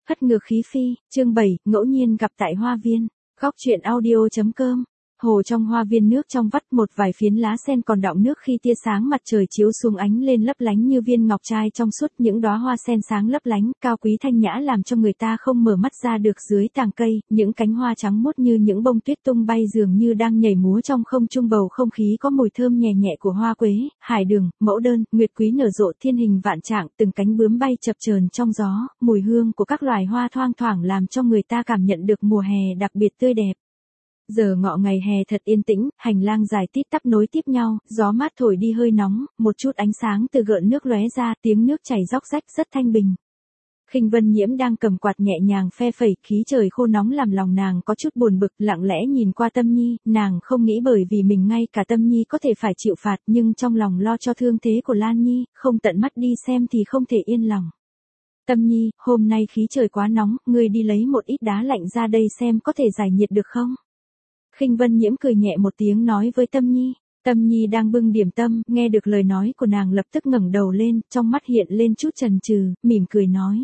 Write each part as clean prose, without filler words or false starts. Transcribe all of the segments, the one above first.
Hất ngược khí phi, chương 7, ngẫu nhiên gặp tại hoa viên. Góc truyện audio.com. Hồ trong hoa viên nước trong vắt một vài phiến lá sen còn đọng nước khi tia sáng mặt trời chiếu xuống ánh lên lấp lánh như viên ngọc trai trong suốt, những đóa hoa sen sáng lấp lánh, cao quý thanh nhã làm cho người ta không mở mắt ra được. Dưới tàng cây, những cánh hoa trắng muốt như những bông tuyết tung bay dường như đang nhảy múa trong không trung, bầu không khí có mùi thơm nhẹ nhẹ của hoa quế, hải đường, mẫu đơn, nguyệt quý nở rộ thiên hình vạn trạng, từng cánh bướm bay chập chờn trong gió, mùi hương của các loài hoa thoang thoảng làm cho người ta cảm nhận được mùa hè đặc biệt tươi đẹp. Giờ ngọ ngày hè thật yên tĩnh, hành lang dài tít tắp nối tiếp nhau, gió mát thổi đi hơi nóng, một chút ánh sáng từ gợn nước lóe ra, tiếng nước chảy róc rách rất thanh bình. Khinh Vân Nhiễm đang cầm quạt nhẹ nhàng phe phẩy, khí trời khô nóng làm lòng nàng có chút buồn bực, lặng lẽ nhìn qua Tâm Nhi, nàng không nghĩ bởi vì mình ngay cả Tâm Nhi có thể phải chịu phạt, nhưng trong lòng lo cho thương thế của Lan Nhi, không tận mắt đi xem thì không thể yên lòng. Tâm Nhi, hôm nay khí trời quá nóng, ngươi đi lấy một ít đá lạnh ra đây xem có thể giải nhiệt được không? Khinh Vân Nhiễm cười nhẹ một tiếng nói với Tâm Nhi. Tâm Nhi đang bưng điểm tâm, nghe được lời nói của nàng lập tức ngẩng đầu lên, trong mắt hiện lên chút chần chừ, mỉm cười nói.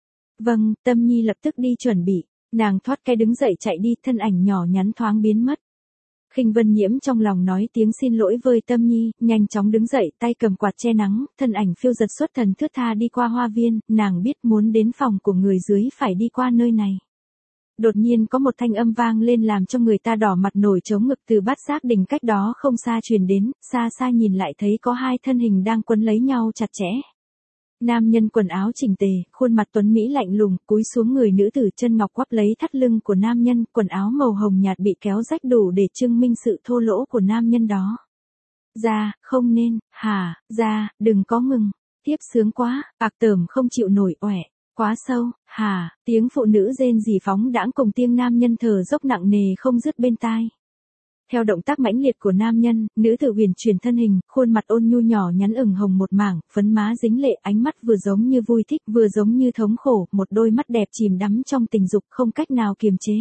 Vâng, Tâm Nhi lập tức đi chuẩn bị. Nàng thoát cái đứng dậy chạy đi, thân ảnh nhỏ nhắn thoáng biến mất. Khinh Vân Nhiễm trong lòng nói tiếng xin lỗi với Tâm Nhi, nhanh chóng đứng dậy, tay cầm quạt che nắng, thân ảnh phiêu giật xuất thần thướt tha đi qua hoa viên, nàng biết muốn đến phòng của người dưới phải đi qua nơi này. Đột nhiên có một thanh âm vang lên làm cho người ta đỏ mặt nổi trống ngực, từ Bát Giác Đình cách đó không xa truyền đến, xa xa nhìn lại thấy có hai thân hình đang quấn lấy nhau chặt chẽ. Nam nhân quần áo chỉnh tề, khuôn mặt tuấn mỹ lạnh lùng, cúi xuống người nữ tử chân ngọc quắp lấy thắt lưng của nam nhân, quần áo màu hồng nhạt bị kéo rách đủ để chứng minh sự thô lỗ của nam nhân đó. Ra, không nên, hả, ra, đừng có ngừng, tiếp sướng quá, bạc tởm không chịu nổi, oẻ. Quá sâu, hả, tiếng phụ nữ rên rỉ phóng đãng cùng tiếng nam nhân thở dốc nặng nề không dứt bên tai. Theo động tác mãnh liệt của nam nhân, nữ tử huyền chuyển thân hình, khuôn mặt ôn nhu nhỏ nhắn ửng hồng một mảng, phấn má dính lệ, ánh mắt vừa giống như vui thích vừa giống như thống khổ, một đôi mắt đẹp chìm đắm trong tình dục không cách nào kiềm chế.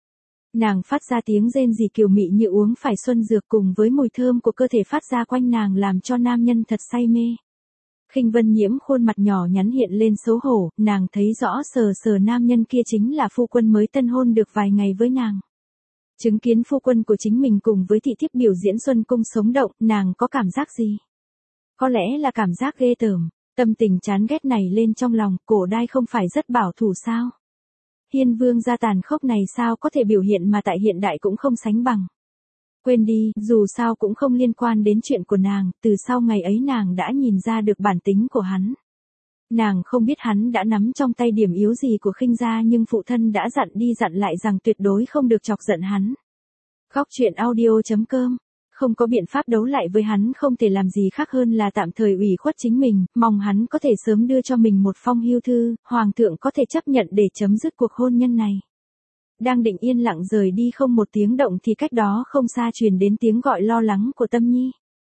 Nàng phát ra tiếng rên rỉ kiều mị như uống phải xuân dược, cùng với mùi thơm của cơ thể phát ra quanh nàng làm cho nam nhân thật say mê. Khinh Vân Nhiễm khuôn mặt nhỏ nhắn hiện lên xấu hổ, nàng thấy rõ sờ sờ nam nhân kia chính là phu quân mới tân hôn được vài ngày với nàng. Chứng kiến phu quân của chính mình cùng với thị thiếp biểu diễn xuân cung sống động, nàng có cảm giác gì? Có lẽ là cảm giác ghê tởm, tâm tình chán ghét này lên trong lòng, cổ đai không phải rất bảo thủ sao? Hiên vương gia tàn khốc này sao có thể biểu hiện mà tại hiện đại cũng không sánh bằng. Quên đi, dù sao cũng không liên quan đến chuyện của nàng, từ sau ngày ấy nàng đã nhìn ra được bản tính của hắn. Nàng không biết hắn đã nắm trong tay điểm yếu gì của Khinh gia, nhưng phụ thân đã dặn đi dặn lại rằng tuyệt đối không được chọc giận hắn. Góc truyện audio.com. Không có biện pháp đấu lại với hắn, không thể làm gì khác hơn là tạm thời ủy khuất chính mình, mong hắn có thể sớm đưa cho mình một phong hưu thư, hoàng thượng có thể chấp nhận để chấm dứt cuộc hôn nhân này. Đang định yên lặng rời đi không một tiếng động thì cách đó không xa truyền đến tiếng gọi lo lắng của Tâm Nhi.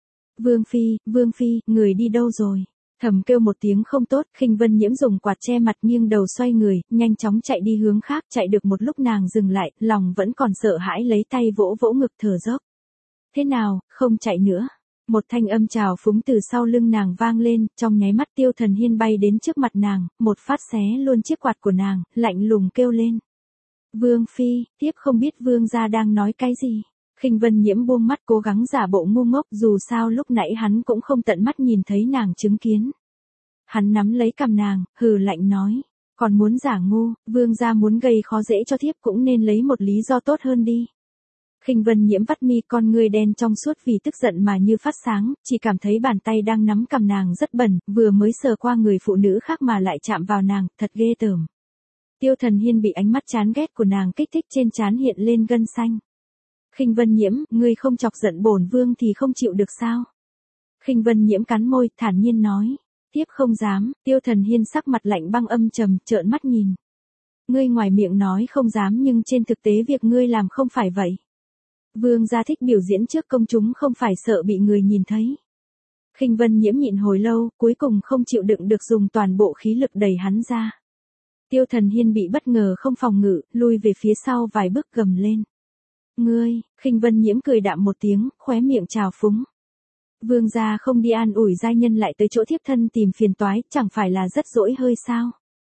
Vương Phi, người đi đâu rồi? Thầm kêu một tiếng không tốt, Khinh Vân Nhiễm dùng quạt che mặt nghiêng đầu xoay người, nhanh chóng chạy đi hướng khác, chạy được một lúc nàng dừng lại, lòng vẫn còn sợ hãi lấy tay vỗ vỗ ngực thở dốc. Thế nào, không chạy nữa? Một thanh âm trào phúng từ sau lưng nàng vang lên, trong nháy mắt Tiêu Thần Hiên bay đến trước mặt nàng, một phát xé luôn chiếc quạt của nàng, lạnh lùng kêu lên. Vương Phi, tiếp không biết vương gia đang nói cái gì. Khinh Vân Nhiễm buông mắt cố gắng giả bộ ngu ngốc, dù sao lúc nãy hắn cũng không tận mắt nhìn thấy nàng chứng kiến. Hắn nắm lấy cằm nàng, hừ lạnh nói, còn muốn giả ngu, vương gia muốn gây khó dễ cho thiếp cũng nên lấy một lý do tốt hơn đi. Khinh Vân Nhiễm vắt mi, con ngươi đen trong suốt vì tức giận mà như phát sáng, chỉ cảm thấy bàn tay đang nắm cằm nàng rất bẩn, vừa mới sờ qua người phụ nữ khác mà lại chạm vào nàng, thật ghê tởm. Tiêu Thần Hiên bị ánh mắt chán ghét của nàng kích thích, trên trán hiện lên gân xanh. Khinh Vân Nhiễm, ngươi không chọc giận bổn vương thì không chịu được sao? Khinh Vân Nhiễm cắn môi, thản nhiên nói. Tiếp không dám. Tiêu Thần Hiên sắc mặt lạnh băng âm trầm, trợn mắt nhìn. Ngươi ngoài miệng nói không dám nhưng trên thực tế việc ngươi làm không phải vậy. Vương gia thích biểu diễn trước công chúng không phải sợ bị người nhìn thấy. Khinh Vân Nhiễm nhịn hồi lâu, cuối cùng không chịu đựng được dùng toàn bộ khí lực đẩy hắn ra. Tiêu Thần Hiên bị bất ngờ không phòng ngự, lui về phía sau vài bước gầm lên. Ngươi, Khinh Vân Nhiễm cười đạm một tiếng, khóe miệng trào phúng. Vương gia không đi an ủi giai nhân lại tới chỗ thiếp thân tìm phiền toái, chẳng phải là rất dỗi hơi sao?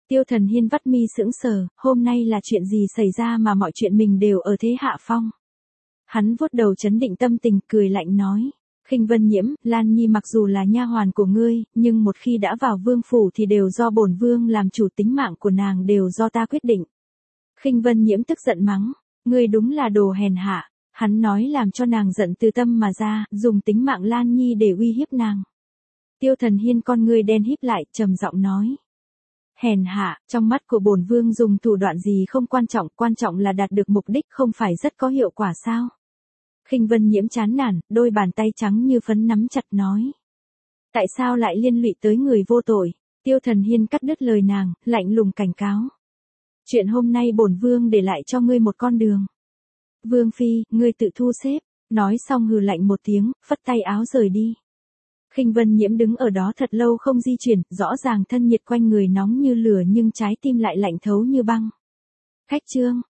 Tiêu Thần Hiên vắt mi sững sờ, hôm nay là chuyện gì xảy ra mà mọi chuyện mình đều ở thế hạ phong. Hắn vuốt đầu trấn định tâm tình, cười lạnh nói. Khinh Vân Nhiễm, Lan Nhi mặc dù là nha hoàn của ngươi, nhưng một khi đã vào vương phủ thì đều do bổn vương làm chủ, tính mạng của nàng đều do ta quyết định. Khinh Vân Nhiễm tức giận mắng, ngươi đúng là đồ hèn hạ. Hắn nói làm cho nàng giận từ tâm mà ra, dùng tính mạng Lan Nhi để uy hiếp nàng. Tiêu Thần Hiên con ngươi đen híp lại, trầm giọng nói. Hèn hạ, trong mắt của bổn vương dùng thủ đoạn gì không quan trọng là đạt được mục đích, không phải rất có hiệu quả sao? Khinh Vân Nhiễm chán nản, đôi bàn tay trắng như phấn nắm chặt nói. Tại sao lại liên lụy tới người vô tội? Tiêu Thần Hiên cắt đứt lời nàng, lạnh lùng cảnh cáo. Chuyện hôm nay bổn vương để lại cho ngươi một con đường. Vương phi, ngươi tự thu xếp. Nói xong hừ lạnh một tiếng, phất tay áo rời đi. Khinh Vân Nhiễm đứng ở đó thật lâu không di chuyển, rõ ràng thân nhiệt quanh người nóng như lửa nhưng trái tim lại lạnh thấu như băng. Khách trương,